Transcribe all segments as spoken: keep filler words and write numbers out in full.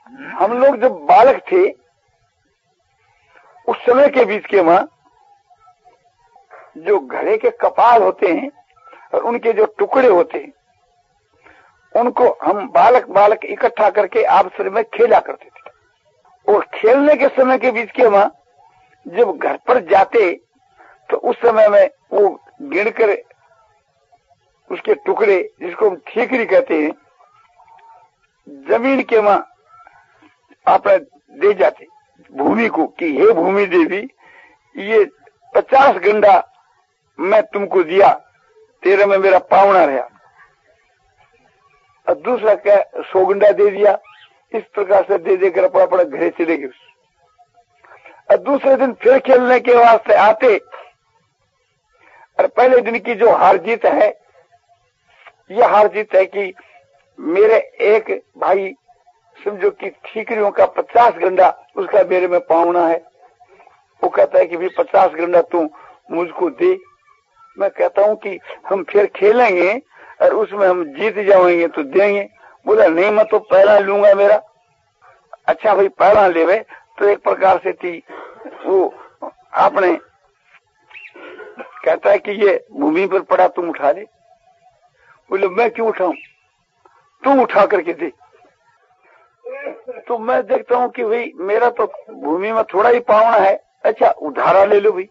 हम लोग जब बालक थे उस समय के बीच के मां जो घड़े के कपाल होते हैं और उनके जो टुकड़े होते हैं उनको हम बालक बालक इकट्ठा करके आपस में खेला करते थे। और खेलने के समय के बीच के मां जब घर पर जाते तो उस समय में वो गिनकर उसके टुकड़े जिसको हम ठीकरी कहते हैं जमीन के मां आपने दे जाते भूमि को कि हे भूमि देवी ये पचास गंडा मैं तुमको दिया, तेरे में मेरा पावना रहा। और दूसरा क्या सौ गंडा दे दिया। इस प्रकार से दे देकर अपना अपना घरे चले गए। और दूसरे दिन फिर खेलने के वास्ते आते और पहले दिन की जो हार जीत है यह हार जीत है कि मेरे एक भाई समझो कि ठीकरियों का पचास गंडा उसका मेरे में पावना है। वो कहता है कि भी पचास गंडा तू मुझको दे। मैं कहता हूं कि हम फिर खेलेंगे और उसमें हम जीत जाएंगे तो देंगे। बोला नहीं मैं तो पहला लूंगा मेरा। अच्छा भाई पहला लेवे। तो एक प्रकार से थी वो आपने कहता है कि ये भूमि पर पड़ा तुम उठा ले। बोले मैं क्यों उठाऊं, तुम उठा करके दे। तो मैं देखता हूं कि भाई मेरा तो भूमि में थोड़ा ही पावना है। अच्छा उधारा ले लो भाई।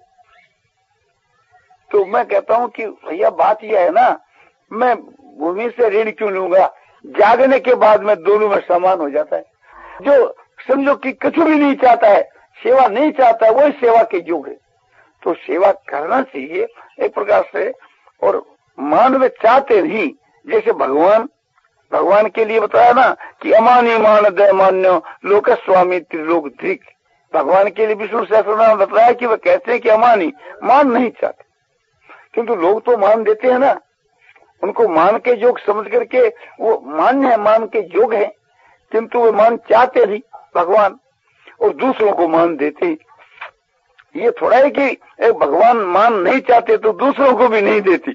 तो मैं कहता हूं कि भैया बात यह है ना मैं भूमि से ऋण क्यों लूंगा, जागने के बाद में दोनों में समान हो जाता है। जो समझो कि कुछ भी नहीं चाहता है, सेवा नहीं चाहता है, वही सेवा के योग्य है। तो सेवा करना चाहिए एक प्रकार से। और मानव चाहते नहीं, जैसे भगवान भगवान के लिए बताया ना कि अमानी मान दय मान्यो लोक स्वामी त्रिलोक धिक। भगवान के लिए विष्णु सहस्त्रनाम बताया कि वह कहते हैं कि अमानी मान नहीं चाहते, किंतु लोग तो मान देते हैं ना। उनको मान के योग समझ करके वो मान्य है, मान के योग है, किंतु वे मान चाहते नहीं भगवान और दूसरों को मान देते। ये थोड़ा है कि एक भगवान मान नहीं चाहते तो दूसरों को भी नहीं देती।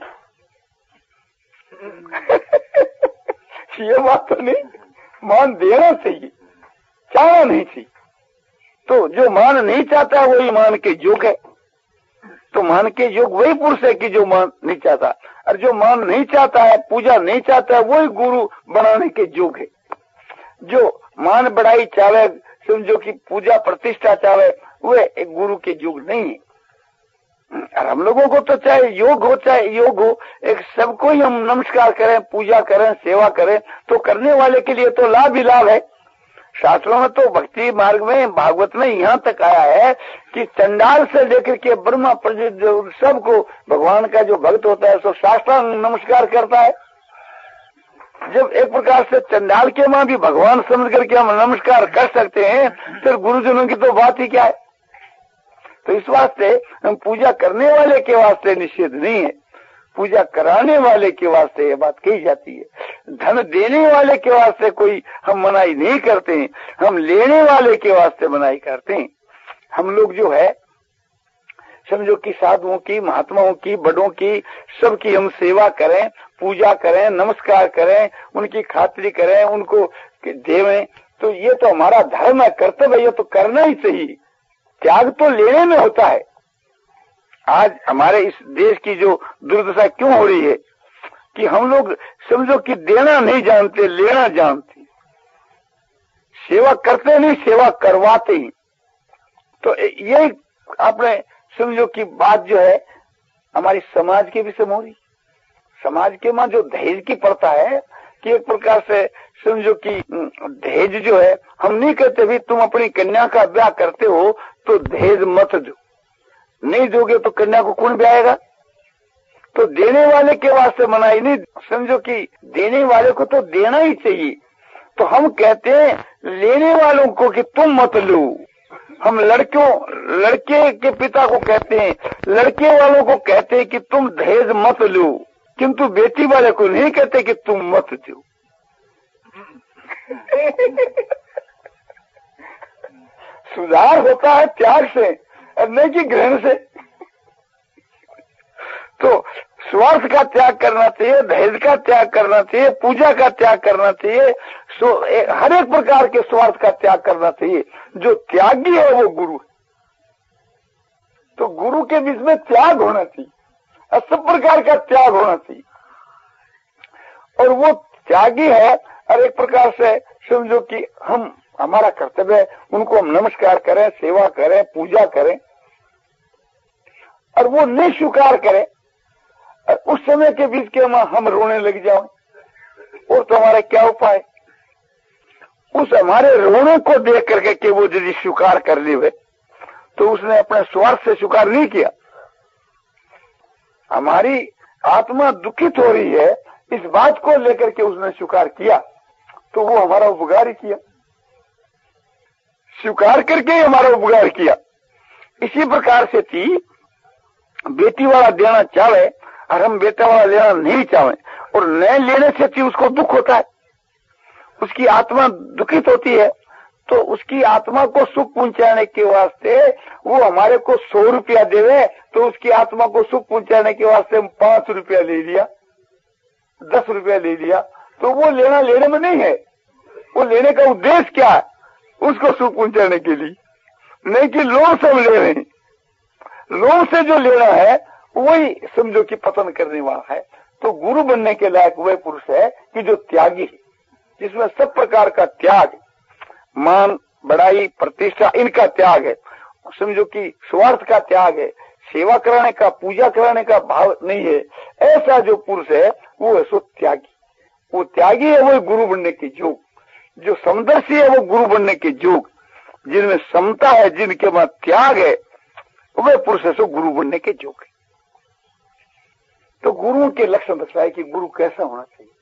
ये बात तो नहीं, मान देना चाहिए, चाहना नहीं चाहिए। तो जो मान नहीं चाहता है वही मान के योग है। तो मान के योग वही पुरुष है कि जो मान नहीं चाहता, और जो मान नहीं चाहता है, पूजा नहीं चाहता है, वही गुरु बनाने के योग है। जो मान बढ़ाई चाहे, समझो कि पूजा प्रतिष्ठा चाहे, वह एक गुरु के योग नहीं है। और हम लोगों को तो चाहे योग हो चाहे योग हो, एक सबको ही हम नमस्कार करें, पूजा करें, सेवा करें, तो करने वाले के लिए तो लाभ ही लाभ है। शास्त्रों में तो भक्ति मार्ग में भागवत में यहाँ तक आया है कि चंडाल से लेकर के ब्रह्मा प्रजा सबको भगवान का जो भक्त होता है सो साष्टांग नमस्कार करता है। जब एक प्रकार से चंडाल के मां भी भगवान समझ करके हम नमस्कार कर सकते हैं, फिर गुरुजनों की तो बात ही क्या है। तो इस वास्ते हम पूजा करने वाले के वास्ते निषेध नहीं है, पूजा कराने वाले के वास्ते ये बात कही जाती है। धन देने वाले के वास्ते कोई हम मनाही नहीं करते हैं, हम लेने वाले के वास्ते मनाही करते हैं। हम लोग जो है समझो कि साधुओं की, महात्माओं की, बड़ों की, सबकी हम सेवा करें, पूजा करें, नमस्कार करें, उनकी खातिरी करें, उनको देवें, तो ये तो हमारा धर्म है, कर्तव्य, ये तो करना ही चाहिए। त्याग तो लेने में होता है। आज हमारे इस देश की जो दुर्दशा क्यों हो रही है कि हम लोग समझो कि देना नहीं जानते, लेना जानते, सेवा करते नहीं, सेवा करवाते ही। तो यही आपने समझो कि बात जो है हमारी समाज के विषय में हो रही। समाज के मां जो दहेज की प्रथा है कि एक प्रकार से समझो कि दहेज जो है, हम नहीं कहते भी तुम अपनी कन्या का ब्याह करते हो तो दहेज मत दो, नहीं दोगे तो कन्या को कौन ब्याहेगा। तो देने वाले के वास्ते मनाही नहीं, समझो कि देने वाले को तो देना ही चाहिए। तो हम कहते हैं लेने वालों को कि तुम मत लो। हम लड़कियों लड़के के पिता को कहते हैं, लड़के वालों को कहते हैं कि तुम दहेज मत लो, किंतु बेटी वाले को नहीं कहते कि तुम मत दो। सुधार होता है त्याग से और नहीं कि ग्रहण से। तो स्वार्थ का त्याग करना चाहिए, दहेज का त्याग करना चाहिए, पूजा का त्याग करना चाहिए, सो हर एक प्रकार के स्वार्थ का त्याग करना चाहिए। जो त्यागी है वो गुरु है। तो गुरु के बीच में त्याग होना चाहिए, सब प्रकार का त्याग होना चाहिए। और वो त्यागी है, और एक प्रकार से समझो कि हम हमारा कर्तव्य है उनको हम नमस्कार करें, सेवा करें, पूजा करें, और वो नहीं स्वीकार करें, और उस समय के बीच के हम, हम रोने लग जाओ, और तो हमारा क्या उपाय? उस हमारे रोने को देख करके कि वो यदि स्वीकार कर ली हुए तो उसने अपने स्वार्थ से स्वीकार नहीं किया। हमारी आत्मा दुखित हो रही है, इस बात को लेकर के उसने स्वीकार किया, तो वो हमारा उपकार ही किया, स्वीकार करके ही हमारा उपकार किया। इसी प्रकार से थी बेटी वाला देना चाहे और हम बेटा वाला देना नहीं चाहे, और न लेने से थी उसको दुख होता है, उसकी आत्मा दुखित होती है। तो उसकी आत्मा को सुख पहुंचाने के वास्ते वो हमारे को सौ रुपया देवे, तो उसकी आत्मा को सुख पहुंचाने के वास्ते हम पांच रुपया ले लिया, दस रुपया ले लिया, तो वो लेना लेने में नहीं है। वो लेने का उद्देश्य क्या है? उसको सुख पहुंचाने के लिए, नहीं कि लोभ से हम ले रहे हैं। लोभ से जो लेना है वही समझो कि पतन करने वाला है। तो गुरु बनने के लायक वह पुरुष है कि जो त्यागी है, जिसमें सब प्रकार का त्याग, मान, बड़ाई, प्रतिष्ठा, इनका त्याग है। समझो कि स्वार्थ का त्याग है, सेवा कराने का, पूजा कराने का भाव नहीं है। ऐसा जो पुरुष है वो है सो त्यागी। वो त्यागी है, वो गुरु बनने के योग। जो समदर्शी है वो गुरु बनने के योग। जिनमें समता है, जिनके में त्याग है, वह पुरुष है सो गुरु बनने के योग है। तो गुरुओं के लक्षण बताए कि गुरु कैसा होना चाहिए।